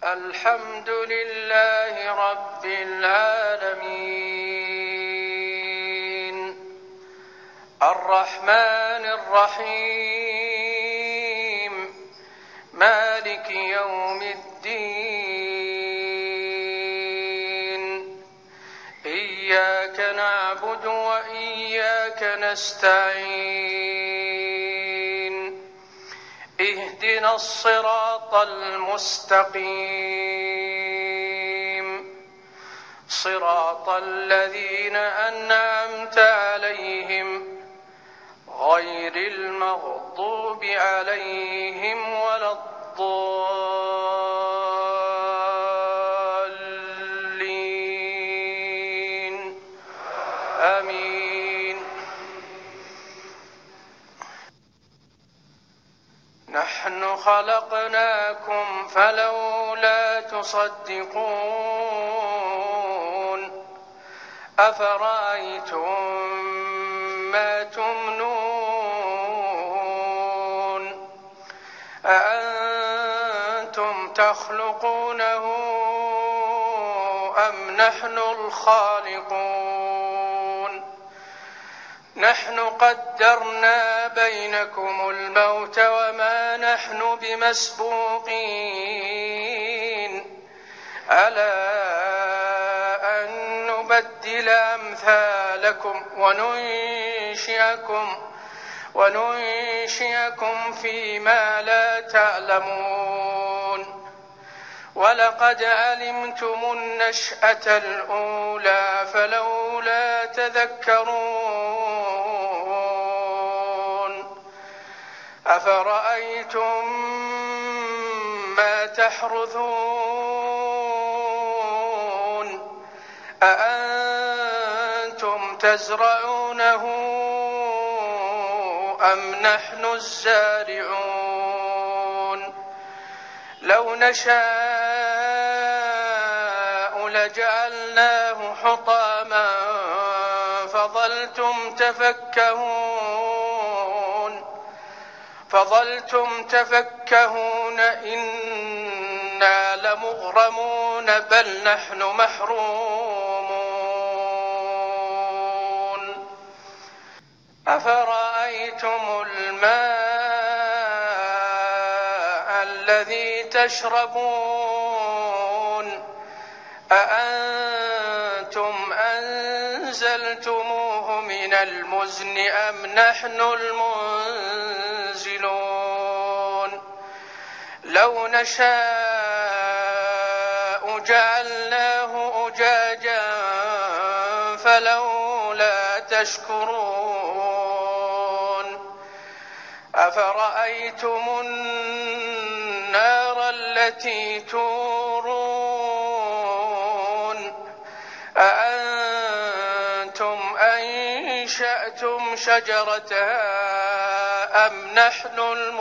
الحمد لله رب العالمين الرحمن الرحيم مالك يوم الدين إياك نعبد وإياك نستعين اهدنا الصراط المستقيم صراط الذين أنعمت عليهم غير المغضوب عليهم ولا الضالين آمين. نحن خلقناكم فلولا تصدقون أفرأيتم ما تمنون أأنتم تخلقونه أم نحن الخالقون نحن قدرنا بينكم الموت وما نحن بمسبوقين ألا أن نبدل أمثالكم وننشئكم فيما لا تعلمون ولقد علمتم النشأة الأولى فلولا تذكرون أفرأيتم ما تحرثون أأنتم تزرعونه أم نحن الزارعون لو نشاء لجعلناه حطاما فظلتم تفكهون إنا لمغرمون بل نحن محرومون أفرأيتم الماء الذي تشربون أأنتم أنزلتموه من المزن أم نحن المنزلون لو نشاء جعلناه أجاجا فلولا تشكرون أفرأيتم النار التي تورون أأنتم أنشأتم شجرتها أم نحن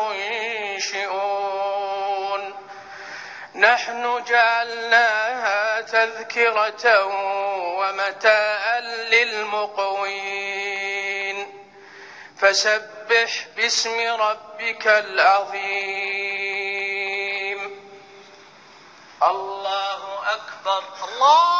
المنشئون نحن جعلناها تذكرة ومتاعا للمقوين فسبح باسم ربك العظيم الله أكبر الله